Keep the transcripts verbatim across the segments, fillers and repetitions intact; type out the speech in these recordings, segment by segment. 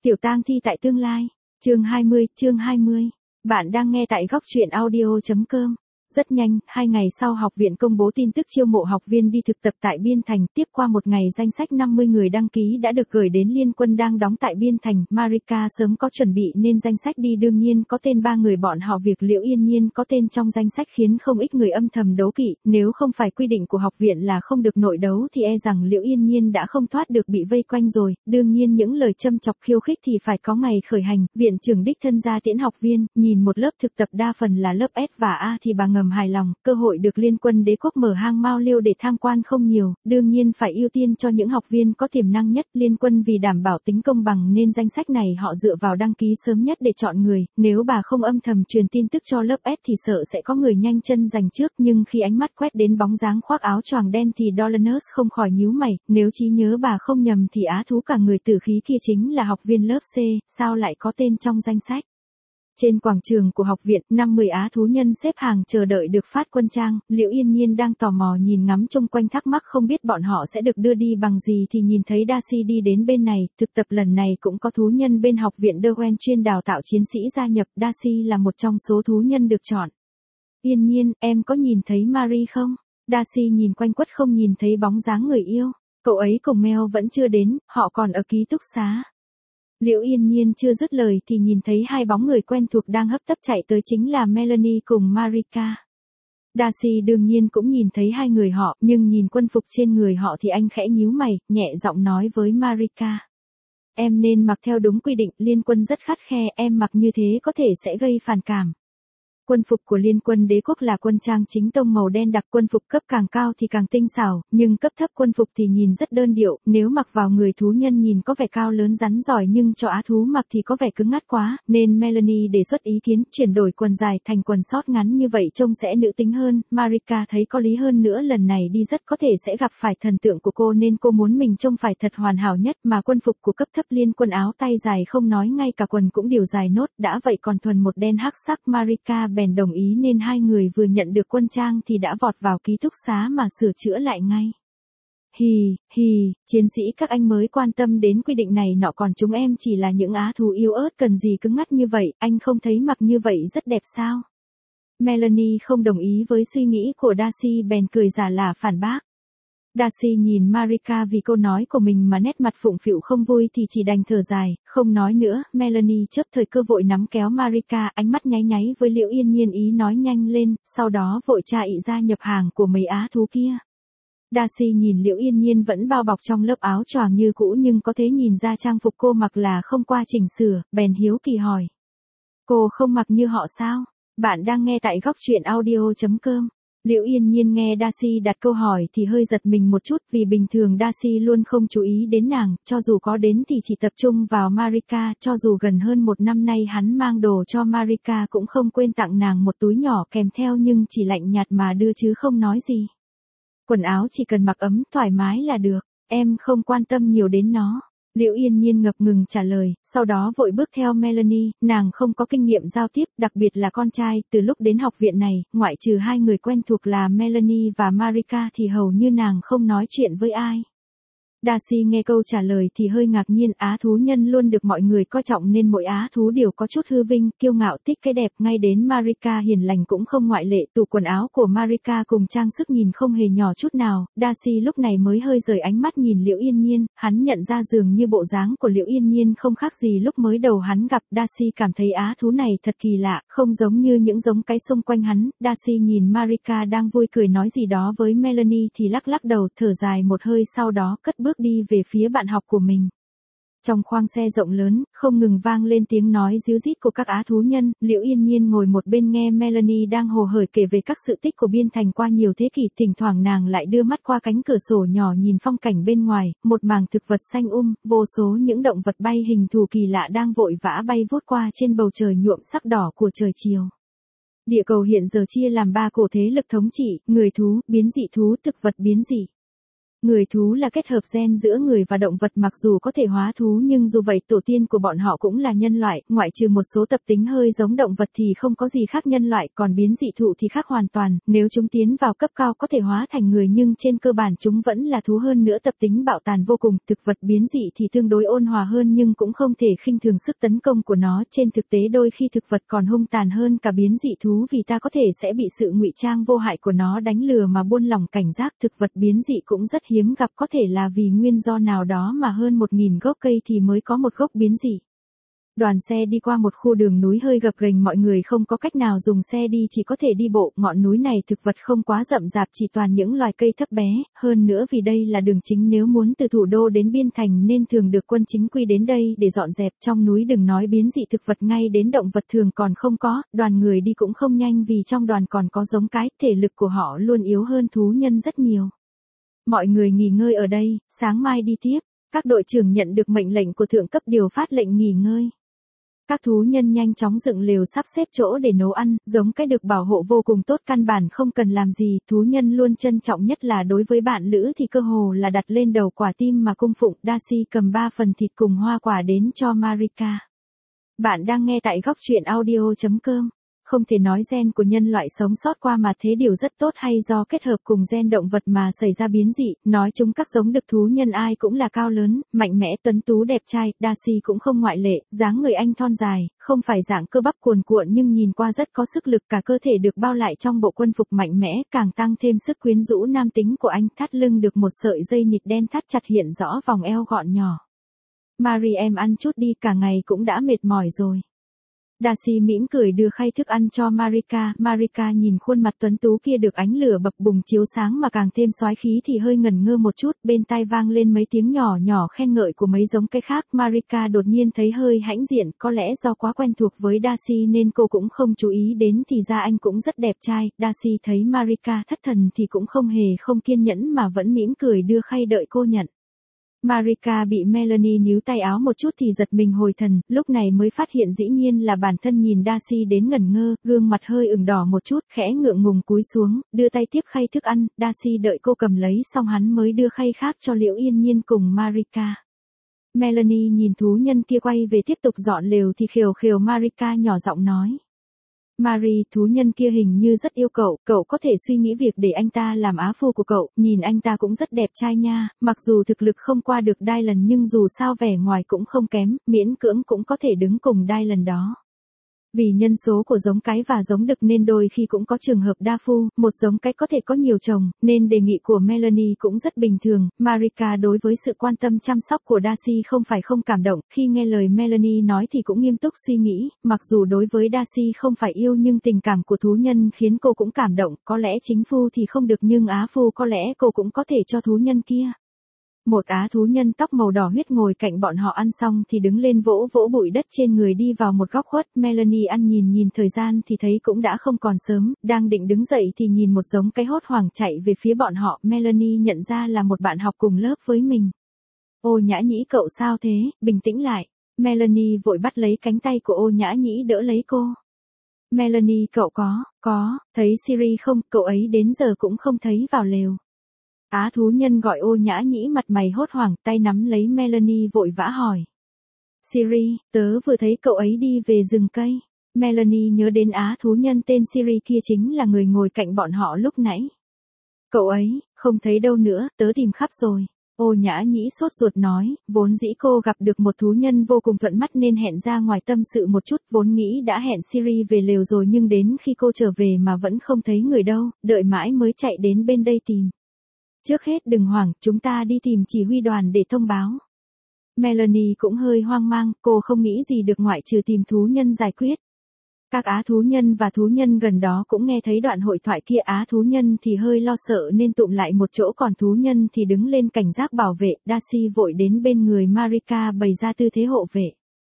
Tiểu tang thi tại tương lai. Chương hai mươi, chương hai mươi. Bạn đang nghe tại góc truyện audio chấm com. Rất nhanh, hai ngày sau học viện công bố tin tức chiêu mộ học viên đi thực tập tại Biên Thành. Tiếp qua một ngày danh sách năm mươi người đăng ký đã được gửi đến Liên Quân đang đóng tại Biên Thành. Marika sớm có chuẩn bị nên danh sách đi đương nhiên có tên ba người bọn họ. Việc Liễu Yên Nhiên có tên trong danh sách khiến không ít người âm thầm đố kỵ. Nếu không phải quy định của học viện là không được nội đấu thì e rằng Liễu Yên Nhiên đã không thoát được bị vây quanh rồi. Đương nhiên những lời châm chọc khiêu khích thì phải có ngày khởi hành. Viện trưởng đích thân ra tiễn học viên, nhìn một lớp thực tập đa phần là lớp S và A thì bà ngầm hài lòng, cơ hội được Liên Quân Đế quốc mở hang Mao Liêu để tham quan không nhiều, đương nhiên phải ưu tiên cho những học viên có tiềm năng nhất. Liên Quân vì đảm bảo tính công bằng nên danh sách này họ dựa vào đăng ký sớm nhất để chọn người, nếu bà không âm thầm truyền tin tức cho lớp S thì sợ sẽ có người nhanh chân giành trước, nhưng khi ánh mắt quét đến bóng dáng khoác áo choàng đen thì Dolanus không khỏi nhíu mày, nếu trí nhớ bà không nhầm thì á thú cả người tử khí kia chính là học viên lớp C, sao lại có tên trong danh sách? Trên quảng trường của học viện, năm mươi á thú nhân xếp hàng chờ đợi được phát quân trang. Liễu Yên Nhiên đang tò mò nhìn ngắm chung quanh thắc mắc không biết bọn họ sẽ được đưa đi bằng gì thì nhìn thấy Darcy đi đến bên này. Thực tập lần này cũng có thú nhân bên học viện Derwen chuyên đào tạo chiến sĩ gia nhập. Darcy là một trong số thú nhân được chọn. Yên Nhiên, em có nhìn thấy Marie không? Darcy nhìn quanh quất không nhìn thấy bóng dáng người yêu. Cậu ấy cùng Mel vẫn chưa đến, họ còn ở ký túc xá. Liễu Yên Nhiên chưa dứt lời thì nhìn thấy hai bóng người quen thuộc đang hấp tấp chạy tới, chính là Melanie cùng Marika. Darcy đương nhiên cũng nhìn thấy hai người họ, nhưng nhìn quân phục trên người họ thì anh khẽ nhíu mày, nhẹ giọng nói với Marika. Em nên mặc theo đúng quy định, Liên Quân rất khắt khe, em mặc như thế có thể sẽ gây phản cảm. Quân phục của Liên Quân Đế quốc là quân trang chính tông màu đen đặc, quân phục cấp càng cao thì càng tinh xảo, nhưng cấp thấp quân phục thì nhìn rất đơn điệu, nếu mặc vào người thú nhân nhìn có vẻ cao lớn rắn giỏi nhưng cho á thú mặc thì có vẻ cứng ngắt quá, nên Melanie đề xuất ý kiến chuyển đổi quần dài thành quần sót ngắn như vậy trông sẽ nữ tính hơn. Marika thấy có lý hơn nữa, lần này đi rất có thể sẽ gặp phải thần tượng của cô nên cô muốn mình trông phải thật hoàn hảo nhất, mà quân phục của cấp thấp Liên Quân áo tay dài không nói, ngay cả quần cũng đều dài nốt, đã vậy còn thuần một đen hắc sắc. Marika bèn đồng ý nên hai người vừa nhận được quân trang thì đã vọt vào ký túc xá mà sửa chữa lại ngay. Hì, hì, chiến sĩ các anh mới quan tâm đến quy định này nọ, còn chúng em chỉ là những á thú yếu ớt cần gì cứng ngắt như vậy, anh không thấy mặc như vậy rất đẹp sao? Melanie không đồng ý với suy nghĩ của Darcy bèn cười giả lả phản bác. Darcy nhìn Marika vì câu nói của mình mà nét mặt phụng phịu không vui thì chỉ đành thở dài, không nói nữa. Melanie chớp thời cơ vội nắm kéo Marika, ánh mắt nháy nháy với Liễu Yên Nhiên ý nói nhanh lên, sau đó vội tra ị gia nhập hàng của mấy á thú kia. Darcy nhìn Liễu Yên Nhiên vẫn bao bọc trong lớp áo choàng như cũ nhưng có thể nhìn ra trang phục cô mặc là không qua chỉnh sửa, bèn hiếu kỳ hỏi. Cô không mặc như họ sao? Bạn đang nghe tại góc truyện audio chấm com. Liễu Yên Nhiên nghe Darcy đặt câu hỏi thì hơi giật mình một chút, vì bình thường Darcy luôn không chú ý đến nàng, cho dù có đến thì chỉ tập trung vào Marika, cho dù gần hơn một năm nay hắn mang đồ cho Marika cũng không quên tặng nàng một túi nhỏ kèm theo, nhưng chỉ lạnh nhạt mà đưa chứ không nói gì. Quần áo chỉ cần mặc ấm, thoải mái là được, em không quan tâm nhiều đến nó. Liễu Yên Nhiên ngập ngừng trả lời, sau đó vội bước theo Melanie, nàng không có kinh nghiệm giao tiếp, đặc biệt là con trai, từ lúc đến học viện này, ngoại trừ hai người quen thuộc là Melanie và Marika thì hầu như nàng không nói chuyện với ai. Darcy nghe câu trả lời thì hơi ngạc nhiên, á thú nhân luôn được mọi người coi trọng nên mỗi á thú đều có chút hư vinh, kiêu ngạo, thích cái đẹp, ngay đến Marika hiền lành cũng không ngoại lệ. Tủ quần áo của Marika cùng trang sức nhìn không hề nhỏ chút nào. Darcy lúc này mới hơi rời ánh mắt nhìn Liễu Yên Nhiên, hắn nhận ra dường như bộ dáng của Liễu Yên Nhiên không khác gì lúc mới đầu hắn gặp. Darcy cảm thấy á thú này thật kỳ lạ, không giống như những giống cái xung quanh hắn. Darcy nhìn Marika đang vui cười nói gì đó với Melanie thì lắc lắc đầu, thở dài một hơi, sau đó cất bước đi về phía bạn học của mình. Trong khoang xe rộng lớn, không ngừng vang lên tiếng nói ríu rít của các á thú nhân. Liễu Yên Nhiên ngồi một bên nghe Melanie đang hồ hởi kể về các sự tích của Biên Thành qua nhiều thế kỷ, thỉnh thoảng nàng lại đưa mắt qua cánh cửa sổ nhỏ nhìn phong cảnh bên ngoài, một mảng thực vật xanh um, vô số những động vật bay hình thù kỳ lạ đang vội vã bay vút qua trên bầu trời nhuộm sắc đỏ của trời chiều. Địa cầu hiện giờ chia làm ba cổ thế lực thống trị, người thú, biến dị thú, thực vật biến dị. Người thú là kết hợp gen giữa người và động vật, mặc dù có thể hóa thú nhưng dù vậy tổ tiên của bọn họ cũng là nhân loại, ngoại trừ một số tập tính hơi giống động vật thì không có gì khác nhân loại, còn biến dị thụ thì khác hoàn toàn, nếu chúng tiến vào cấp cao có thể hóa thành người nhưng trên cơ bản chúng vẫn là thú, hơn nữa tập tính bạo tàn vô cùng. Thực vật biến dị thì tương đối ôn hòa hơn nhưng cũng không thể khinh thường sức tấn công của nó, trên thực tế đôi khi thực vật còn hung tàn hơn cả biến dị thú vì ta có thể sẽ bị sự ngụy trang vô hại của nó đánh lừa mà buông lỏng cảnh giác. Thực vật biến dị cũng rất hiếm gặp, có thể là vì nguyên do nào đó mà hơn một nghìn gốc cây thì mới có một gốc biến dị. Đoàn xe đi qua một khu đường núi hơi gập ghềnh, mọi người không có cách nào dùng xe đi, chỉ có thể đi bộ. Ngọn núi này thực vật không quá rậm rạp, chỉ toàn những loài cây thấp bé, hơn nữa vì đây là đường chính nếu muốn từ thủ đô đến biên thành nên thường được quân chính quy đến đây để dọn dẹp. Trong núi đừng nói biến dị thực vật, ngay đến động vật thường còn không có, đoàn người đi cũng không nhanh vì trong đoàn còn có giống cái, thể lực của họ luôn yếu hơn thú nhân rất nhiều. Mọi người nghỉ ngơi ở đây, sáng mai đi tiếp. Các đội trưởng nhận được mệnh lệnh của thượng cấp điều phát lệnh nghỉ ngơi. Các thú nhân nhanh chóng dựng lều sắp xếp chỗ để nấu ăn, giống cái được bảo hộ vô cùng tốt, căn bản không cần làm gì. Thú nhân luôn trân trọng nhất là đối với bạn lữ thì cơ hồ là đặt lên đầu quả tim mà cung phụng. Darcy cầm ba phần thịt cùng hoa quả đến cho Marika. Bạn đang nghe tại góc truyện audio chấm com. Không thể nói gen của nhân loại sống sót qua mà thế điều rất tốt hay do kết hợp cùng gen động vật mà xảy ra biến dị, nói chung các giống đực thú nhân ai cũng là cao lớn, mạnh mẽ, tuấn tú, đẹp trai, Darcy cũng không ngoại lệ, dáng người anh thon dài, không phải dạng cơ bắp cuồn cuộn nhưng nhìn qua rất có sức lực, cả cơ thể được bao lại trong bộ quân phục mạnh mẽ, càng tăng thêm sức quyến rũ nam tính của anh. Thắt lưng được một sợi dây nịt đen thắt chặt hiện rõ vòng eo gọn nhỏ. Mary, em ăn chút đi, cả ngày cũng đã mệt mỏi rồi. Darcy mỉm cười đưa khay thức ăn cho Marika. Marika nhìn khuôn mặt tuấn tú kia được ánh lửa bập bùng chiếu sáng mà càng thêm soái khí thì hơi ngẩn ngơ một chút, bên tai vang lên mấy tiếng nhỏ nhỏ khen ngợi của mấy giống cây khác. Marika đột nhiên thấy hơi hãnh diện, có lẽ do quá quen thuộc với Darcy nên cô cũng không chú ý đến, thì ra anh cũng rất đẹp trai. Darcy thấy Marika thất thần thì cũng không hề không kiên nhẫn mà vẫn mỉm cười đưa khay đợi cô nhận. Marika bị Melanie níu tay áo một chút thì giật mình hồi thần, lúc này mới phát hiện dĩ nhiên là bản thân, nhìn Darcy đến ngẩn ngơ, gương mặt hơi ửng đỏ một chút, khẽ ngượng ngùng cúi xuống, đưa tay tiếp khay thức ăn. Darcy đợi cô cầm lấy xong hắn mới đưa khay khác cho Liễu Yên Nhiên cùng Marika. Melanie nhìn thú nhân kia quay về tiếp tục dọn lều thì khều khều Marika nhỏ giọng nói. Mary, thú nhân kia hình như rất yêu cậu, cậu có thể suy nghĩ việc để anh ta làm á phu của cậu, nhìn anh ta cũng rất đẹp trai nha, mặc dù thực lực không qua được Dylan nhưng dù sao vẻ ngoài cũng không kém, miễn cưỡng cũng có thể đứng cùng Dylan đó. Vì nhân số của giống cái và giống đực nên đôi khi cũng có trường hợp đa phu, một giống cái có thể có nhiều chồng, nên đề nghị của Melanie cũng rất bình thường. Marika đối với sự quan tâm chăm sóc của Darcy không phải không cảm động, khi nghe lời Melanie nói thì cũng nghiêm túc suy nghĩ, mặc dù đối với Darcy không phải yêu nhưng tình cảm của thú nhân khiến cô cũng cảm động, có lẽ chính phu thì không được nhưng á phu có lẽ cô cũng có thể cho thú nhân kia. Một á thú nhân tóc màu đỏ huyết ngồi cạnh bọn họ ăn xong thì đứng lên vỗ vỗ bụi đất trên người đi vào một góc khuất. Melanie ăn nhìn nhìn thời gian thì thấy cũng đã không còn sớm, đang định đứng dậy thì nhìn một giống cái hốt hoảng chạy về phía bọn họ. Melanie nhận ra là một bạn học cùng lớp với mình. Ô Nhã Nhĩ, cậu sao thế, bình tĩnh lại. Melanie vội bắt lấy cánh tay của Ô Nhã Nhĩ đỡ lấy cô. Melanie, cậu có, có, thấy Siri không, cậu ấy đến giờ cũng không thấy vào lều. Á thú nhân gọi Ô Nhã Nhĩ mặt mày hốt hoảng, tay nắm lấy Melanie vội vã hỏi. Siri, tớ vừa thấy cậu ấy đi về rừng cây. Melanie nhớ đến á thú nhân tên Siri kia chính là người ngồi cạnh bọn họ lúc nãy. Cậu ấy, không thấy đâu nữa, tớ tìm khắp rồi. Ô Nhã Nhĩ sốt ruột nói, vốn dĩ cô gặp được một thú nhân vô cùng thuận mắt nên hẹn ra ngoài tâm sự một chút, vốn nghĩ đã hẹn Siri về lều rồi nhưng đến khi cô trở về mà vẫn không thấy người đâu, đợi mãi mới chạy đến bên đây tìm. Trước hết đừng hoảng, chúng ta đi tìm chỉ huy đoàn để thông báo. Melanie cũng hơi hoang mang, cô không nghĩ gì được ngoại trừ tìm thú nhân giải quyết. Các á thú nhân và thú nhân gần đó cũng nghe thấy đoạn hội thoại kia, á thú nhân thì hơi lo sợ nên tụm lại một chỗ còn thú nhân thì đứng lên cảnh giác bảo vệ. Darcy vội đến bên người Marika bày ra tư thế hộ vệ.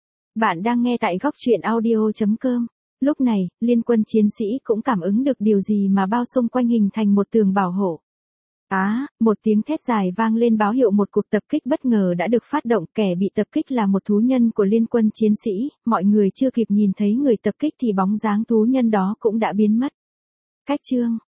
Bạn đang nghe tại góc truyện audio chấm com. Lúc này, liên quân chiến sĩ cũng cảm ứng được điều gì mà bao xung quanh hình thành một tường bảo hộ. Á, à, một tiếng thét dài vang lên báo hiệu một cuộc tập kích bất ngờ đã được phát động, kẻ bị tập kích là một thú nhân của liên quân chiến sĩ, mọi người chưa kịp nhìn thấy người tập kích thì bóng dáng thú nhân đó cũng đã biến mất. Cách chương